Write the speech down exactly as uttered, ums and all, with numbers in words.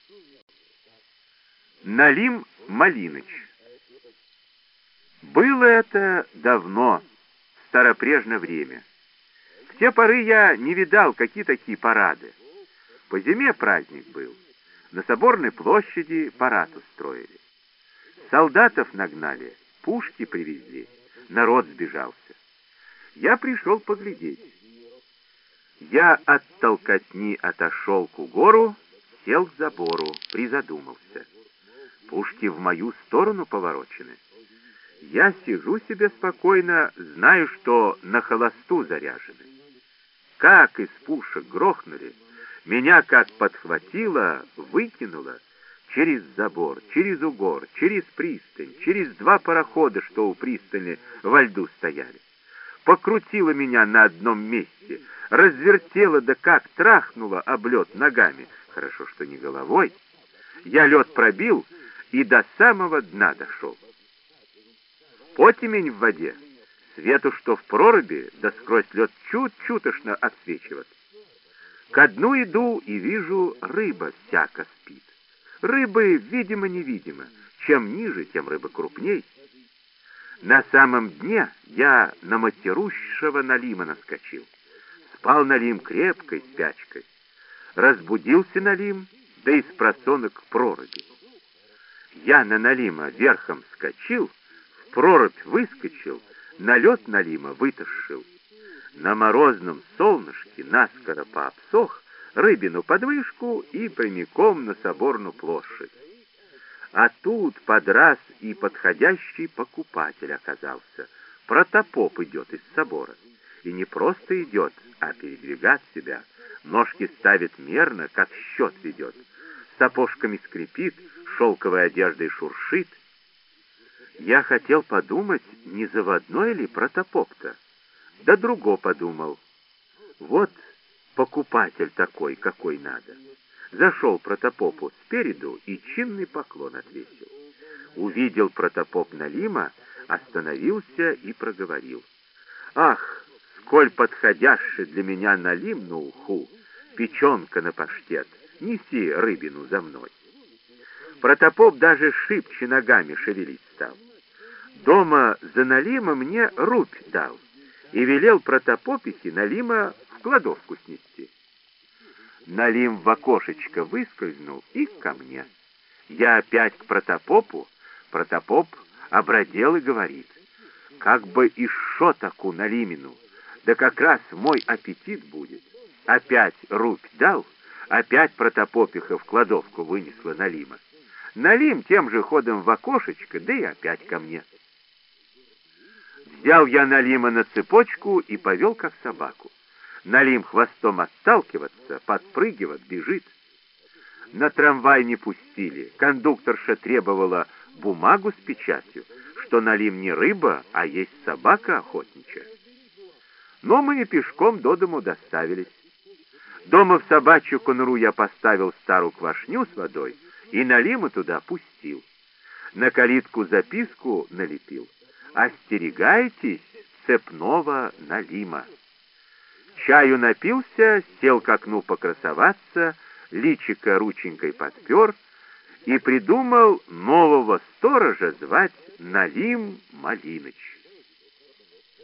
Налим Малиныч. Было это давно, в старопрежнее время. В те поры я не видал, какие такие парады. По зиме праздник был. На Соборной площади парад устроили. Солдатов нагнали, пушки привезли, народ сбежался. Я пришел поглядеть. Я от толкотни отошел к угору, сел к забору, призадумался. Пушки в мою сторону поворочены. Я сижу себе спокойно, знаю, что на холосту заряжены. Как из пушек грохнули, меня как подхватило, выкинуло через забор, через угор, через пристань, через два парохода, что у пристани во льду стояли. Покрутило меня на одном месте, развертело, да как трахнуло об лед ногами. Хорошо, что не головой. Я лед пробил и до самого дна дошел. Потемень в воде, свету, что в проруби, да сквозь лед чуть-чутошно отсвечивает. Ко дну иду и вижу, рыба всяко спит. Рыбы, видимо-невидимо. Чем ниже, тем рыба крупней. На самом дне я на матерущего Налима наскочил. Спал Налим крепкой спячкой. Разбудился Налим, да из просонок к проруби. Я на Налима верхом скочил, в прорубь выскочил, на лед Налима вытащил. На морозном солнышке наскоро пообсох, рыбину подвышку и прямиком на Соборную площадь. А тут под раз и подходящий покупатель оказался. Протопоп идет из собора. И не просто идет, а передвигать себя. Ножки ставит мерно, как счет ведет. Сапожками скрипит, шелковой одеждой шуршит. Я хотел подумать, не заводной ли протопоп-то. Да друго подумал. Вот покупатель такой, какой надо. Зашел протопопу спереду и чинный поклон отвесил. Увидел протопоп Налима, остановился и проговорил. Ах, сколь подходящий для меня Налим на уху, печенка на паштет, неси рыбину за мной. Протопоп даже шибче ногами шевелить стал. Дома за Налима мне рубь дал и велел протопопихе Налима в кладовку снести. Налим в окошечко выскользнул и ко мне. Я опять к протопопу. Протопоп обрадел и говорит: как бы и шо таку Налимину, да как раз мой аппетит будет. Опять рубь дал, опять протопопиха в кладовку вынесла Налима. Налим тем же ходом в окошечко, да и опять ко мне. Взял я Налима на цепочку и повел как собаку. Налим хвостом отталкиваться, подпрыгивает, бежит. На трамвай не пустили. Кондукторша требовала бумагу с печатью, что Налим не рыба, а есть собака охотничья. Но мы и пешком до дому доставились. Дома в собачью конуру я поставил старую квашню с водой и Налима туда пустил. На калитку записку налепил: «Остерегайтесь цепного Налима». Чаю напился, сел к окну покрасоваться, личико рученькой подпер и придумал нового сторожа звать Налим Малиныч.